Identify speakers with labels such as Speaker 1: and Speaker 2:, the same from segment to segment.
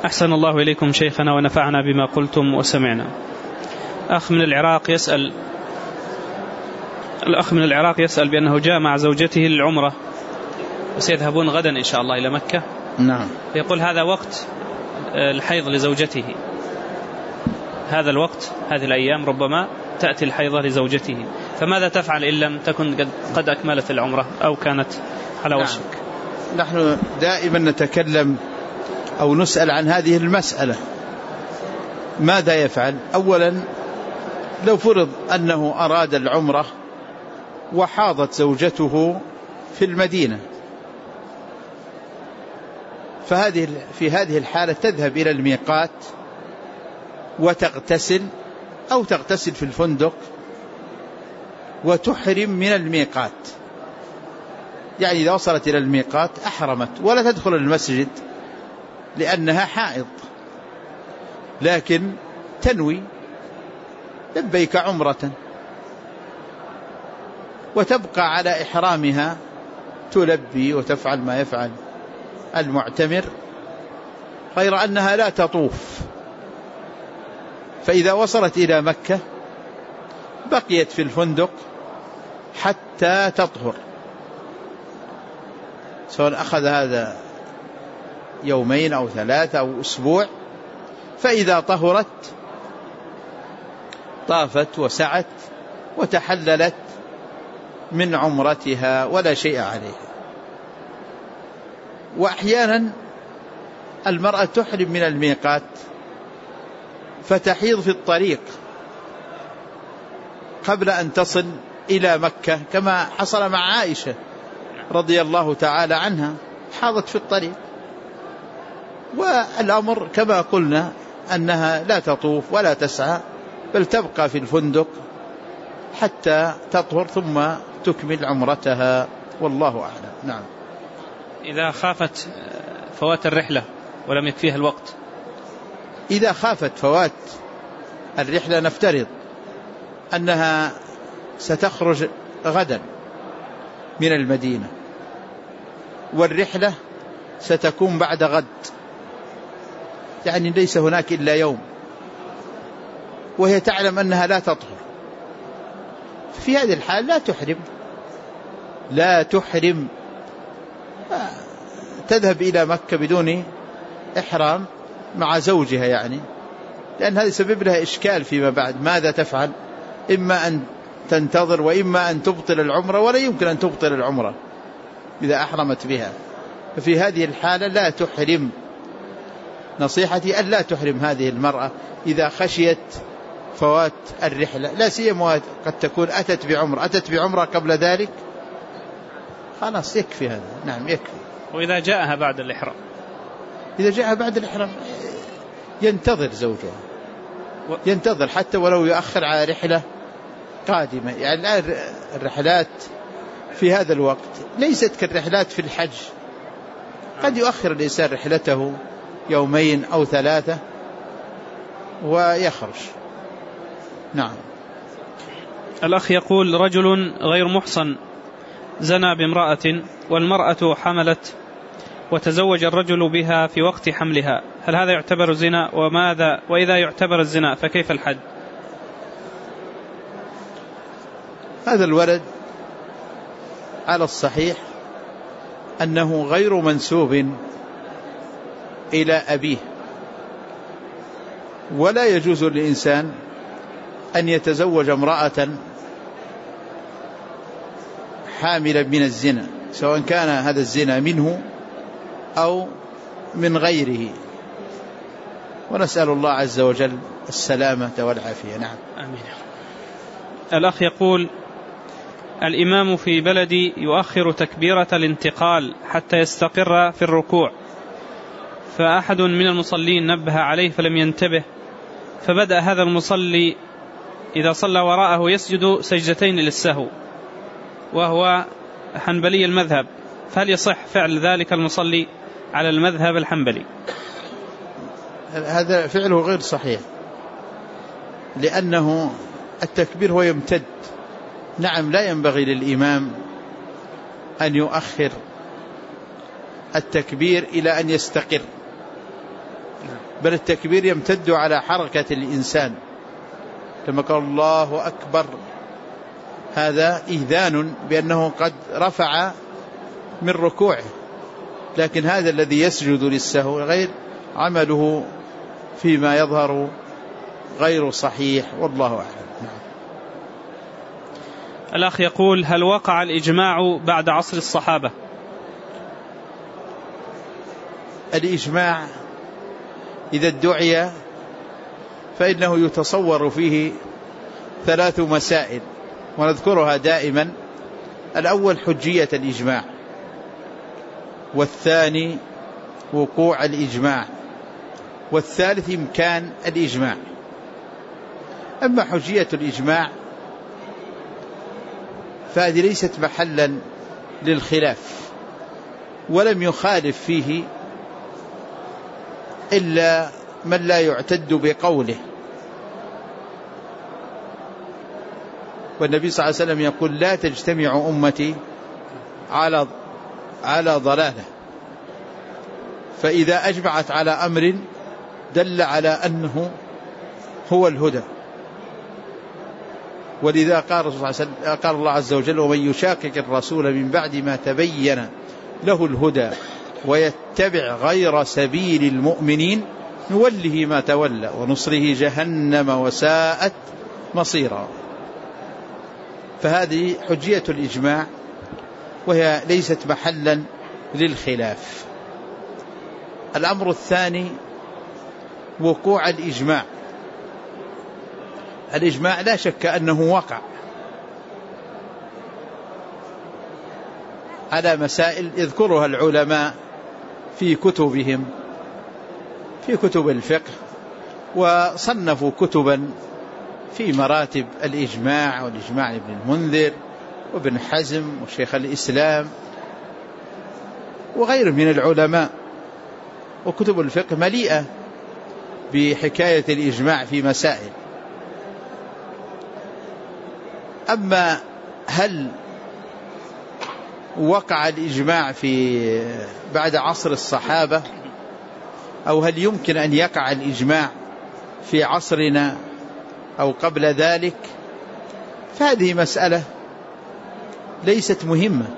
Speaker 1: أحسن الله إليكم شيخنا ونفعنا بما قلتم وسمعنا. الأخ من العراق يسأل بأنه جاء مع زوجته للعمرة وسيذهبون غدا إن شاء الله إلى مكة.
Speaker 2: نعم.
Speaker 1: يقول هذا وقت الحيض لزوجته، هذا الوقت، هذه الأيام ربما تأتي الحيضة لزوجته، فماذا تفعل إن لم تكن قد أكملت العمرة أو كانت على وشك؟
Speaker 2: نحن دائما نتكلم أو نسأل عن هذه المسألة، ماذا يفعل؟ أولا لو فرض أنه أراد العمرة وحاضت زوجته في المدينة، في هذه الحالة تذهب إلى الميقات وتغتسل أو تغتسل في الفندق وتحرم من الميقات. يعني إذا وصلت إلى الميقات أحرمت ولا تدخل المسجد لأنها حائض، لكن تنوي لبيك عمرة وتبقى على إحرامها، تلبي وتفعل ما يفعل المعتمر، غير أنها لا تطوف. فإذا وصلت إلى مكة بقيت في الفندق حتى تطهر، سواء أخذ هذا يومين أو 3 أو أسبوع. فإذا طهرت طافت وسعت وتحللت من عمرتها ولا شيء عليها. وأحيانا المرأة تحرم من الميقات فتحيض في الطريق قبل أن تصل إلى مكة، كما حصل مع عائشة رضي الله تعالى عنها، حاضت في الطريق. والأمر كما قلنا أنها لا تطوف ولا تسعى، بل تبقى في الفندق حتى تطهر ثم تكمل عمرتها، والله أعلم. نعم.
Speaker 1: إذا خافت فوات الرحلة ولم يكفيها الوقت،
Speaker 2: إذا خافت فوات الرحلة نفترض أنها ستخرج غدا من المدينة والرحلة ستكون بعد غد، يعني ليس هناك إلا يوم، وهي تعلم أنها لا تطهر، في هذه الحال لا تحرم، تذهب إلى مكة بدون إحرام مع زوجها، يعني لأن هذا سبب لها إشكال فيما بعد. ماذا تفعل؟ إما أن تنتظر وإما أن تبطل العمرة، ولا يمكن أن تبطل العمرة إذا أحرمت بها. ففي هذه الحالة لا تحرم. نصيحتي أن لا تحرم هذه المرأة إذا خشيت فوات الرحلة، لا سيما قد تكون أتت بعمرة قبل ذلك، خلاص يكفي هذا. نعم يكفي.
Speaker 1: وإذا جاءها بعد الإحرام؟
Speaker 2: إذا جاءها بعد الإحرام ينتظر زوجها، ينتظر حتى ولو يؤخر على رحلة قادمة. يعني الآن الرحلات في هذا الوقت ليست كالرحلات في الحج، قد يؤخر الإنسان رحلته 2 أو 3 ويخرج. نعم.
Speaker 1: الأخ يقول رجل غير محصن زنى بامرأة والمرأة حملت وتزوج الرجل بها في وقت حملها، هل هذا يعتبر زنا؟ وإذا يعتبر الزنا فكيف الحد؟
Speaker 2: هذا الولد على الصحيح أنه غير منسوب إلى أبيه، ولا يجوز للإنسان أن يتزوج امرأة حاملا من الزنا، سواء كان هذا الزنا منه أو من غيره، ونسأل الله عز وجل السلامة والعافية. نعم.
Speaker 1: آمين. الأخ يقول الإمام في بلدي يؤخر تكبيرة الانتقال حتى يستقر في الركوع، فأحد من المصلين نبه عليه فلم ينتبه، فبدأ هذا المصلي إذا صلى وراءه يسجد سجدتين للسهو وهو حنبلي المذهب، فهل يصح فعل ذلك المصلي على المذهب الحنبلي؟
Speaker 2: هذا فعله غير صحيح، لأنه التكبير هو يمتد. نعم لا ينبغي للإمام أن يؤخر التكبير إلى أن يستقر، بل التكبير يمتد على حركة الإنسان، لما قال الله أكبر هذا إذان بأنه قد رفع من ركوعه، لكن هذا الذي يسجد للسهو غير عمله فيما يظهر غير صحيح، والله أعلم.
Speaker 1: الأخ يقول: هل وقع الإجماع بعد عصر الصحابة؟
Speaker 2: الإجماع إذا ادعي فإنه يتصور فيه 3 مسائل ونذكرها دائما: الأول حجية الإجماع، والثاني وقوع الإجماع، والثالث إمكان الإجماع. أما حجية الإجماع فهذه ليست محلا للخلاف، ولم يخالف فيه إلا من لا يعتد بقوله، والنبي صلى الله عليه وسلم يقول: لا تجتمع أمتي على ضلالة، فإذا أجمعت على أمر دل على أنه هو الهدى. ولذا قال الله عز وجل: ومن يشاقق الرسول من بعد ما تبين له الهدى ويتبع غير سبيل المؤمنين نوله ما تولى ونصره جهنم وساءت مصيرا. فهذه حجية الإجماع، وهي ليست محلا للخلاف. الأمر الثاني وقوع الإجماع. الإجماع لا شك أنه وقع على مسائل يذكرها العلماء في كتبهم، في كتب الفقه، وصنفوا كتبا في مراتب الإجماع، والإجماع ابن المنذر وابن حزم وشيخ الإسلام وغيره من العلماء. وكتب الفقه مليئة بحكاية الإجماع في مسائل. أما هل وقع الإجماع بعد عصر الصحابة، أو هل يمكن أن يقع الإجماع في عصرنا أو قبل ذلك، فهذه مسألة ليست مهمة.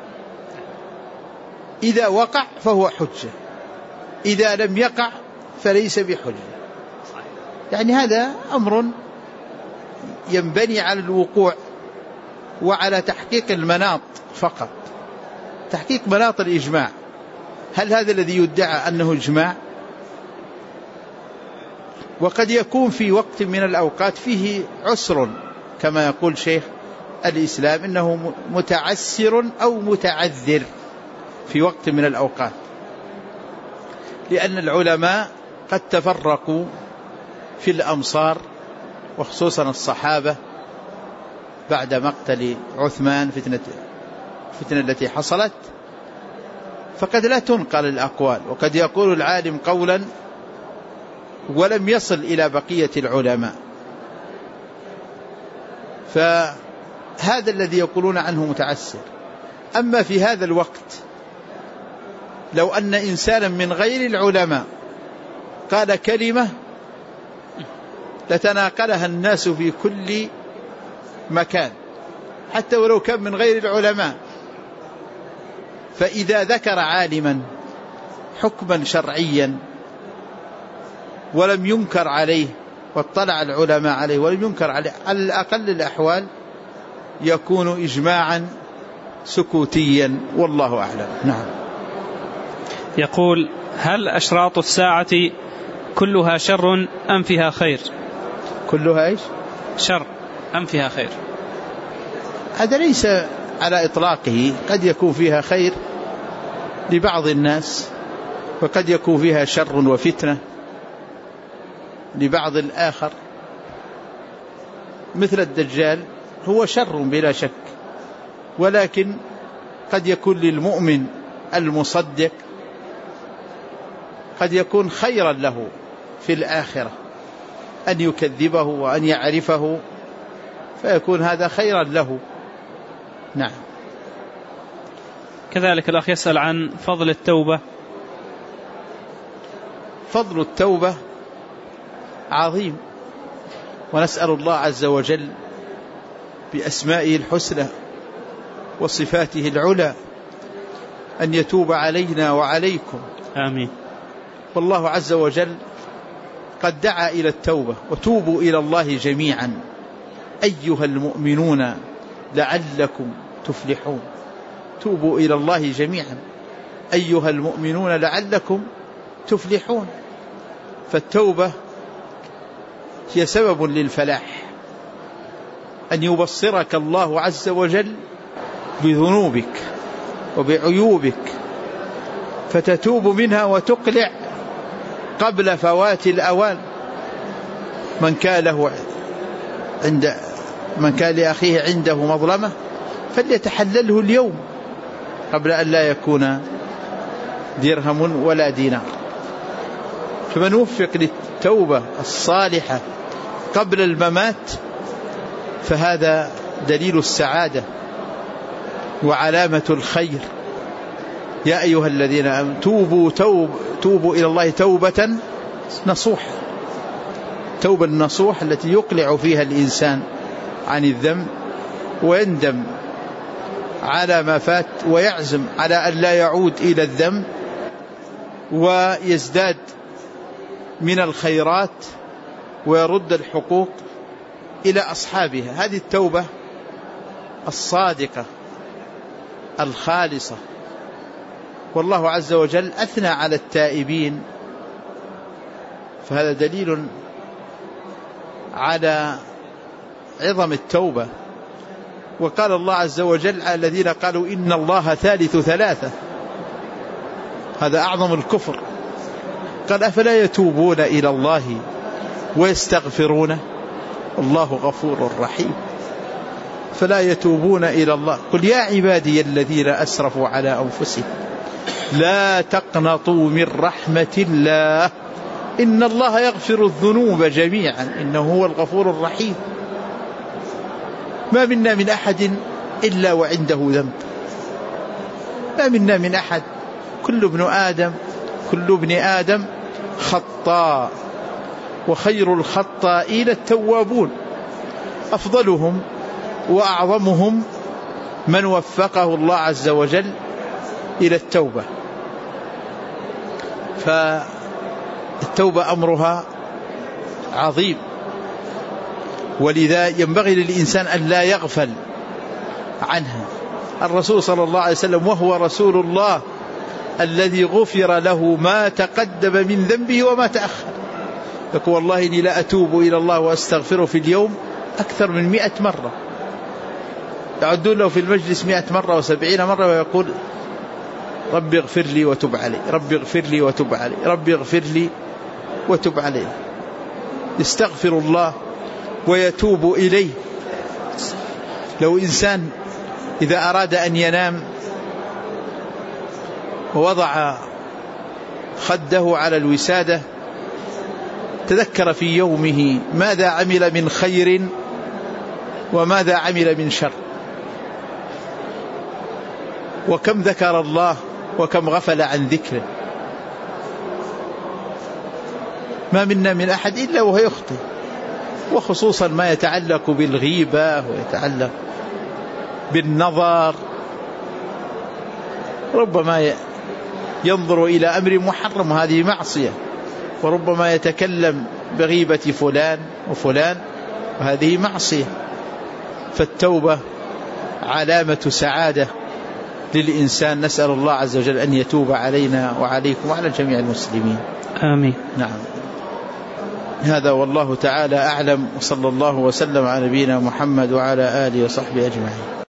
Speaker 2: إذا وقع فهو حجة، إذا لم يقع فليس بحجة. يعني هذا أمر ينبني على الوقوع وعلى تحقيق المناط فقط، تحقيق مناط الإجماع. هل هذا الذي يدعى أنه إجماع؟ وقد يكون في وقت من الأوقات فيه عسر، كما يقول شيخ الإسلام إنه متعسر أو متعذر في وقت من الأوقات، لأن العلماء قد تفرقوا في الأمصار، وخصوصا الصحابة بعد مقتل عثمان، فتنة التي حصلت، فقد لا تنقل الأقوال، وقد يقول العالم قولا ولم يصل إلى بقية العلماء. فهذا الذي يقولون عنه متعسر. أما في هذا الوقت لو أن إنسانا من غير العلماء قال كلمة لتناقلها الناس في كل مكان، حتى ولو كان من غير العلماء. فإذا ذكر عالما حكما شرعيا ولم ينكر عليه، واطلع العلماء عليه ولم ينكر عليه، على أقل الأحوال يكون إجماعا سكوتيا، والله أعلم. نعم.
Speaker 1: يقول: هل أشراط الساعة كلها شر أم فيها خير؟
Speaker 2: كلها إيش؟
Speaker 1: شر أم فيها خير؟
Speaker 2: هذا ليس على إطلاقه، قد يكون فيها خير لبعض الناس، وقد يكون فيها شر وفتنة لبعض الآخر. مثل الدجال هو شر بلا شك، ولكن قد يكون للمؤمن المصدق قد يكون خيرا له في الآخرة أن يكذبه وأن يعرفه، فيكون هذا خيرا له. نعم.
Speaker 1: كذلك الأخ يسأل عن فضل التوبة.
Speaker 2: فضل التوبة عظيم، ونسأل الله عز وجل بأسمائه الحسنى وصفاته العلى أن يتوب علينا وعليكم،
Speaker 1: آمين.
Speaker 2: والله عز وجل قد دعا إلى التوبة: وتوبوا إلى الله جميعا أيها المؤمنون لعلكم تفلحون. توبوا إلى الله جميعا أيها المؤمنون لعلكم تفلحون. فالتوبة هي سبب للفلاح، أن يبصرك الله عز وجل بذنوبك وبعيوبك فتتوب منها وتقلع قبل فوات الأوان. من كان لأخيه عنده مظلمة فليتحلله اليوم قبل أن لا يكون درهم ولا دينار. فمن وفق للتوبة الصالحة قبل الممات فهذا دليل السعادة وعلامة الخير. يا أيها الذين آمنوا توبوا إلى الله توبة نصوحة. توبة النصوح التي يقلع فيها الإنسان عن الذنب ويندم على ما فات ويعزم على أن لا يعود إلى الذنب ويزداد من الخيرات ويرد الحقوق إلى أصحابها. هذه التوبة الصادقة الخالصة. والله عز وجل أثنى على التائبين، فهذا دليل على عظم التوبة. وقال الله عز وجل على الذين قالوا إن الله ثالث ثلاثة، هذا أعظم الكفر. قال أفلا يتوبون إلى الله ويستغفرونه الله غفور رحيم. فلا يتوبون إلى الله. قل يا عبادي الذين أسرفوا على أنفسهم لا تقنطوا من رحمة الله إن الله يغفر الذنوب جميعا إنه هو الغفور الرحيم. ما منا من أحد إلا وعنده ذنب، ما منا من أحد، كل ابن آدم خطاء وخير الخطائين التوابون. أفضلهم وأعظمهم من وفقه الله عز وجل إلى التوبة. فالتوبة أمرها عظيم، ولذا ينبغي للإنسان أن لا يغفل عنها. الرسول صلى الله عليه وسلم وهو رسول الله الذي غفر له ما تقدم من ذنبه وما تأخر يقول والله إني لا أتوب إلى الله وأستغفره في اليوم أكثر من 100 مرة. يعدون له في المجلس 100 مرة و70 مرة ويقول ربي اغفر لي وتب علي، ربي اغفر لي وتب علي، ربي اغفر لي وتب علي. يستغفر الله ويتوب إليه. لو إنسان إذا أراد أن ينام ووضع خده على الوسادة تذكر في يومه ماذا عمل من خير وماذا عمل من شر، وكم ذكر الله وكم غفل عن ذكره. ما منا من أحد إلا وهو يخطئ، وخصوصا ما يتعلق بالغيبة ويتعلق بالنظر. ربما ينظر إلى أمر محرم، هذه معصية، وربما يتكلم بغيبة فلان وفلان وهذه معصية. فالتوبة علامة سعادة للإنسان. نسأل الله عز وجل أن يتوب علينا وعليكم وعلى جميع المسلمين،
Speaker 1: آمين.
Speaker 2: نعم. هذا والله تعالى أعلم، وصلى الله وسلم على نبينا محمد وعلى آله وصحبه أجمعين.